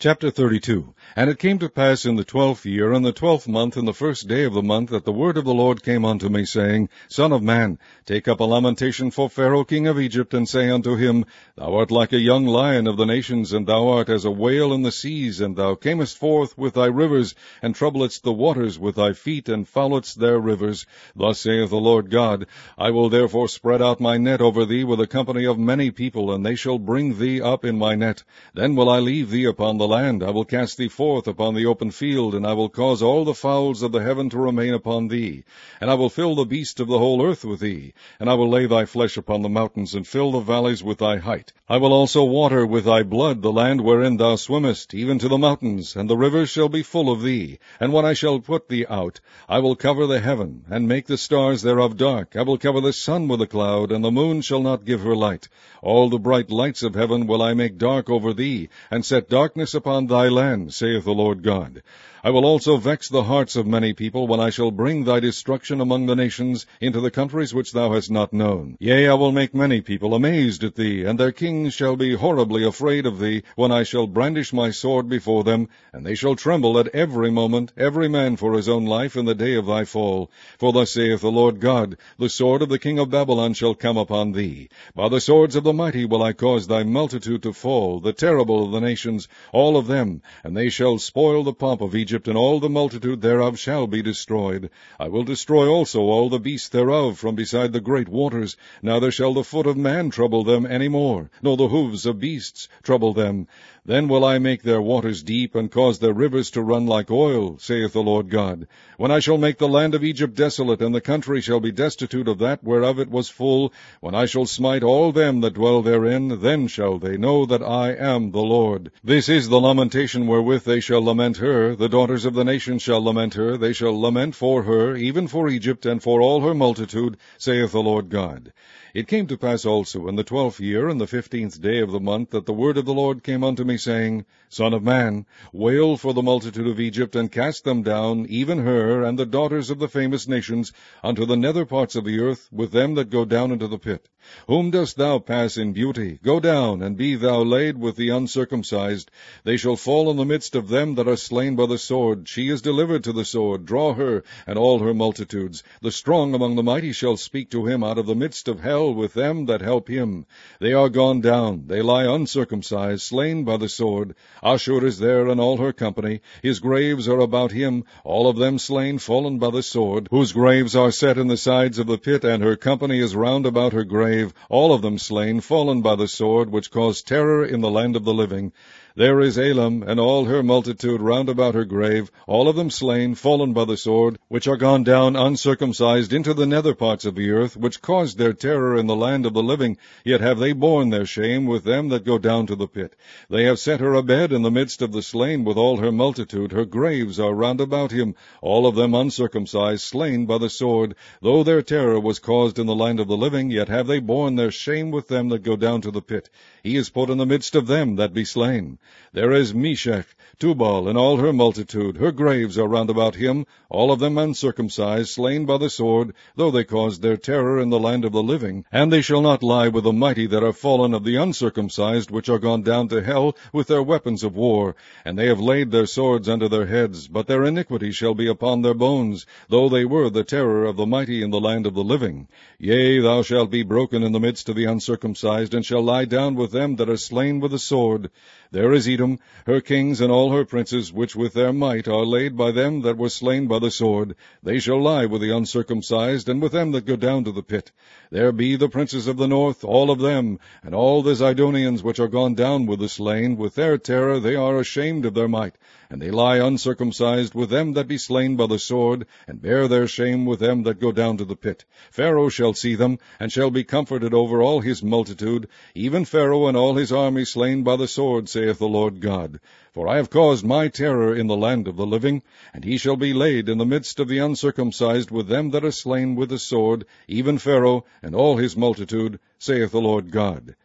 Chapter 32. And it came to pass in the 12th year, in the 12th month, in the first day of the month, that the word of the Lord came unto me, saying, Son of man, take up a lamentation for Pharaoh king of Egypt, and say unto him, Thou art like a young lion of the nations, and thou art as a whale in the seas, and thou camest forth with thy rivers, and troubledst the waters with thy feet, and fouledst their rivers. Thus saith the Lord God, I will therefore spread out my net over thee with a company of many people, and they shall bring thee up in my net. Then will I leave thee upon the land. I will cast thee forth upon the open field, and I will cause all the fowls of the heaven to remain upon thee. And I will fill the beasts of the whole earth with thee. And I will lay thy flesh upon the mountains, and fill the valleys with thy height. I will also water with thy blood the land wherein thou swimmest, even to the mountains, and the rivers shall be full of thee. And when I shall put thee out, I will cover the heaven, and make the stars thereof dark. I will cover the sun with a cloud, and the moon shall not give her light. All the bright lights of heaven will I make dark over thee, and set darkness upon thy land, saith the Lord God. I will also vex the hearts of many people, when I shall bring thy destruction among the nations, into the countries which thou hast not known. Yea, I will make many people amazed at thee, and their kings shall be horribly afraid of thee, when I shall brandish my sword before them, and they shall tremble at every moment, every man for his own life, in the day of thy fall. For thus saith the Lord God, the sword of the king of Babylon shall come upon thee. By the swords of the mighty will I cause thy multitude to fall, the terrible of the nations, all of them, and they shall spoil the pomp of Egypt, and all the multitude thereof shall be destroyed. I will destroy also all the beasts thereof from beside the great waters. Neither shall the foot of man trouble them any more, nor the hoofs of beasts trouble them. Then will I make their waters deep, and cause their rivers to run like oil, saith the Lord God. When I shall make the land of Egypt desolate, and the country shall be destitute of that whereof it was full, when I shall smite all them that dwell therein, then shall they know that I am the Lord. This is the lamentation wherewith they shall lament her. The daughters of the nations shall lament her. They shall lament for her, even for Egypt, and for all her multitude, saith the Lord God. It came to pass also in the 12th year, in the 15th day of the month, that the word of the Lord came unto me, saying, Son of man, wail for the multitude of Egypt, and cast them down, even her, and the daughters of the famous nations, unto the nether parts of the earth, with them that go down into the pit. Whom dost thou pass in beauty? Go down, and be thou laid with the uncircumcised. They shall fall in the midst of them that are slain by the sword. She is delivered to the sword. Draw her, and all her multitudes. The strong among the mighty shall speak to him out of the midst of hell, with them that help him. They are gone down. They lie uncircumcised, slain by the sword. Ashur is there, and all her company. His graves are about him, all of them slain, fallen by the sword, whose graves are set in the sides of the pit, and her company is round about her grave, all of them slain, fallen by the sword, which caused terror in the land of the living. There is Elam, and all her multitude round about her grave, all of them slain, fallen by the sword, which are gone down uncircumcised into the nether parts of the earth, which caused their terror in the land of the living, yet have they borne their shame with them that go down to the pit. They have set her a bed in the midst of the slain with all her multitude. Her graves are round about him, all of them uncircumcised, slain by the sword. Though their terror was caused in the land of the living, yet have they borne their shame with them that go down to the pit. He is put in the midst of them that be slain. There is Meshech, Tubal, and all her multitude. Her graves are round about him, all of them uncircumcised, slain by the sword, though they caused their terror in the land of the living. And they shall not lie with the mighty that are fallen of the uncircumcised, which are gone down to hell with their weapons of war. And they have laid their swords under their heads, but their iniquity shall be upon their bones, though they were the terror of the mighty in the land of the living. Yea, thou shalt be broken in the midst of the uncircumcised, and shall lie down with them that are slain with the sword. There is Edom, her kings and all her princes, which with their might are laid by them that were slain by the sword. They shall lie with the uncircumcised, and with them that go down to the pit. There be the princes of the north, all of them, and all the Zidonians which are gone down with the slain. With their terror they are ashamed of their might, and they lie uncircumcised with them that be slain by the sword, and bear their shame with them that go down to the pit. Pharaoh shall see them, and shall be comforted over all his multitude, even Pharaoh and all his army slain by the sword, saith the Lord God. For I have caused my terror in the land of the living, and he shall be laid in the midst of the uncircumcised with them that are slain with the sword, even Pharaoh and all his multitude, saith the Lord God.